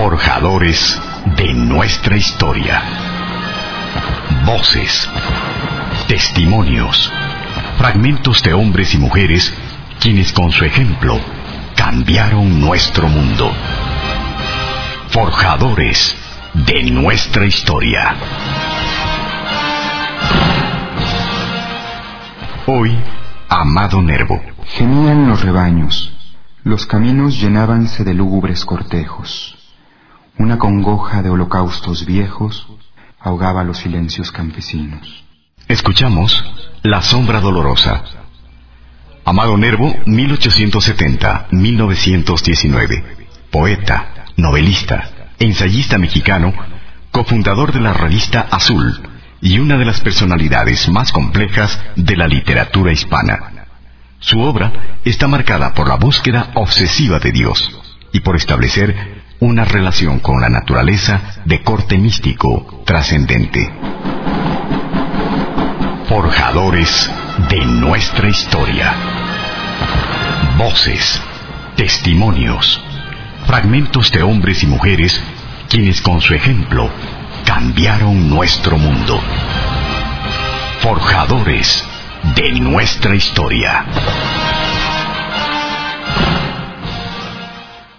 Forjadores de nuestra historia. Voces, testimonios, fragmentos de hombres y mujeres quienes con su ejemplo cambiaron nuestro mundo. Forjadores de nuestra historia. Hoy, Amado Nervo. Gemían los rebaños, los caminos llenábanse de lúgubres cortejos. Una congoja de holocaustos viejos ahogaba los silencios campesinos. Escuchamos La sombra dolorosa. Amado Nervo, 1870-1919. Poeta, novelista, ensayista mexicano, cofundador de la revista Azul y una de las personalidades más complejas de la literatura hispana. Su obra está marcada por la búsqueda obsesiva de Dios y por establecer una relación con la naturaleza de corte místico trascendente. Forjadores de nuestra historia. Voces, testimonios, fragmentos de hombres y mujeres quienes con su ejemplo cambiaron nuestro mundo. Forjadores de nuestra historia.